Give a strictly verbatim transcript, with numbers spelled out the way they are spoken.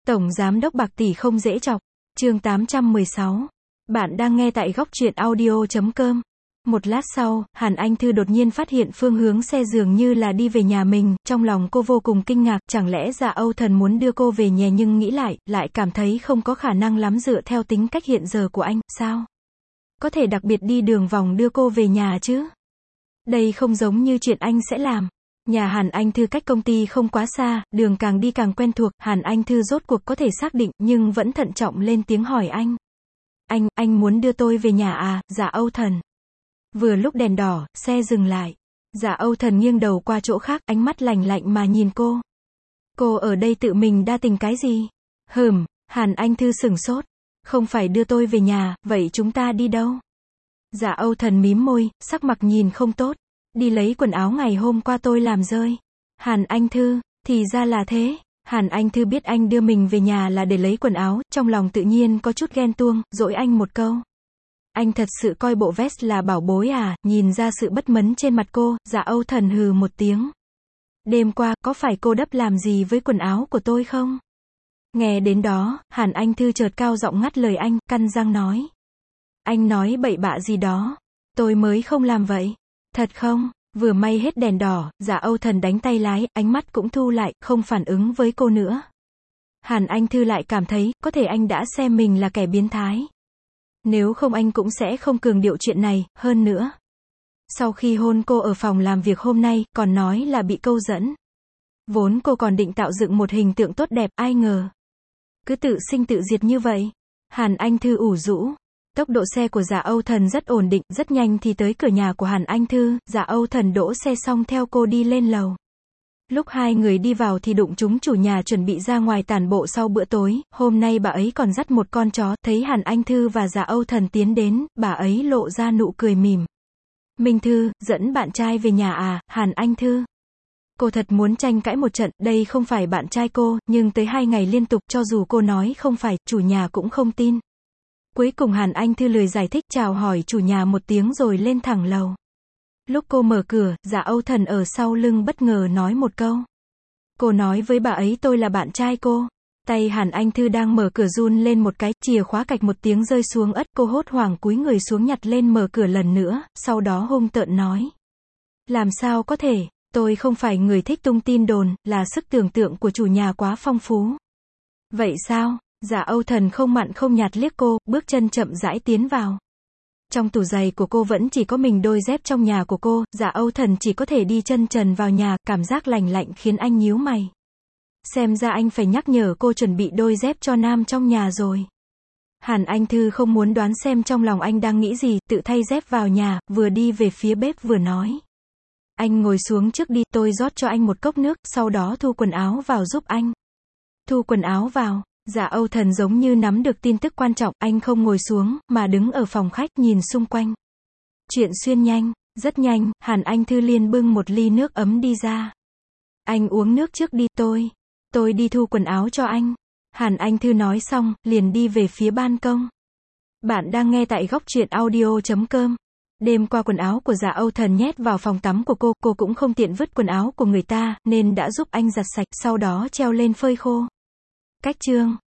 Tổng giám đốc bạc tỷ không dễ chọc. Chương tám trăm mười sáu. Bạn đang nghe tại góc truyện audio chấm com. Một lát sau, Hàn Anh Thư đột nhiên phát hiện phương hướng xe dường như là đi về nhà mình, trong lòng cô vô cùng kinh ngạc, chẳng lẽ Dạ Âu Thần muốn đưa cô về nhà, nhưng nghĩ lại, lại cảm thấy không có khả năng lắm dựa theo tính cách hiện giờ của anh, sao? Có thể đặc biệt đi đường vòng đưa cô về nhà chứ? Đây không giống như chuyện anh sẽ làm. Nhà Hàn Anh Thư cách công ty không quá xa, đường càng đi càng quen thuộc, Hàn Anh Thư rốt cuộc có thể xác định, nhưng vẫn thận trọng lên tiếng hỏi anh. Anh, anh muốn đưa tôi về nhà à, Dạ Âu Thần? Vừa lúc đèn đỏ, xe dừng lại. Dạ Âu Thần nghiêng đầu qua chỗ khác, ánh mắt lạnh lạnh mà nhìn cô. Cô ở đây tự mình đa tình cái gì? Hừm, Hàn Anh Thư sửng sốt. Không phải đưa tôi về nhà, vậy chúng ta đi đâu? Dạ Âu Thần mím môi, sắc mặt nhìn không tốt. Đi lấy quần áo ngày hôm qua tôi làm rơi. Hàn Anh Thư, thì ra là thế. Hàn Anh Thư biết anh đưa mình về nhà là để lấy quần áo, trong lòng tự nhiên có chút ghen tuông, dỗi anh một câu. Anh thật sự coi bộ vest là bảo bối à? Nhìn ra sự bất mấn trên mặt cô, Dạ Âu Thần hừ một tiếng. Đêm qua, có phải cô đắp làm gì với quần áo của tôi không? Nghe đến đó, Hàn Anh Thư chợt cao giọng ngắt lời anh, căn răng nói. Anh nói bậy bạ gì đó? Tôi mới không làm vậy. Thật không? Vừa may hết đèn đỏ, Dạ Âu Thần đánh tay lái, ánh mắt cũng thu lại, không phản ứng với cô nữa. Hàn Anh Thư lại cảm thấy, có thể anh đã xem mình là kẻ biến thái. Nếu không anh cũng sẽ không cường điệu chuyện này, hơn nữa. Sau khi hôn cô ở phòng làm việc hôm nay, còn nói là bị câu dẫn. Vốn cô còn định tạo dựng một hình tượng tốt đẹp, ai ngờ. Cứ tự sinh tự diệt như vậy. Hàn Anh Thư ủ rũ. Tốc độ xe của Dạ Âu Thần rất ổn định, rất nhanh thì tới cửa nhà của Hàn Anh Thư, Dạ Âu Thần đỗ xe xong theo cô đi lên lầu. Lúc hai người đi vào thì đụng trúng chủ nhà chuẩn bị ra ngoài tản bộ sau bữa tối, hôm nay bà ấy còn dắt một con chó, thấy Hàn Anh Thư và Dạ Âu Thần tiến đến, bà ấy lộ ra nụ cười mỉm. Minh Thư, dẫn bạn trai về nhà à, Hàn Anh Thư? Cô thật muốn tranh cãi một trận, đây không phải bạn trai cô, nhưng tới hai ngày liên tục, cho dù cô nói không phải, chủ nhà cũng không tin. Cuối cùng Hàn Anh Thư lười giải thích, chào hỏi chủ nhà một tiếng rồi lên thẳng lầu. Lúc cô mở cửa, Dạ Âu Thần ở sau lưng bất ngờ nói một câu. Cô nói với bà ấy tôi là bạn trai cô. Tay Hàn Anh Thư đang mở cửa run lên một cái, chìa khóa cạch một tiếng rơi xuống ất, cô hốt hoảng cúi người xuống nhặt lên mở cửa lần nữa, sau đó hung tợn nói. Làm sao có thể, tôi không phải người thích tung tin đồn, là sức tưởng tượng của chủ nhà quá phong phú. Vậy sao? Dạ Âu Thần không mặn không nhạt liếc cô, bước chân chậm rãi tiến vào. Trong tủ giày của cô vẫn chỉ có mình đôi dép trong nhà của cô, Dạ Âu Thần chỉ có thể đi chân trần vào nhà, cảm giác lành lạnh khiến anh nhíu mày. Xem ra anh phải nhắc nhở cô chuẩn bị đôi dép cho nam trong nhà rồi. Hàn Anh Thư không muốn đoán xem trong lòng anh đang nghĩ gì, tự thay dép vào nhà, vừa đi về phía bếp vừa nói. Anh ngồi xuống trước đi, tôi rót cho anh một cốc nước, sau đó thu quần áo vào giúp anh. Thu quần áo vào. Dạ Âu Thần giống như nắm được tin tức quan trọng, anh không ngồi xuống, mà đứng ở phòng khách nhìn xung quanh. Chuyện xuyên nhanh, rất nhanh, Hàn Anh Thư liền bưng một ly nước ấm đi ra. Anh uống nước trước đi, tôi, tôi đi thu quần áo cho anh. Hàn Anh Thư nói xong, liền đi về phía ban công. Bạn đang nghe tại góc truyện audio chấm com. Đêm qua quần áo của Dạ Âu Thần nhét vào phòng tắm của cô, cô cũng không tiện vứt quần áo của người ta, nên đã giúp anh giặt sạch, sau đó treo lên phơi khô. Cách chương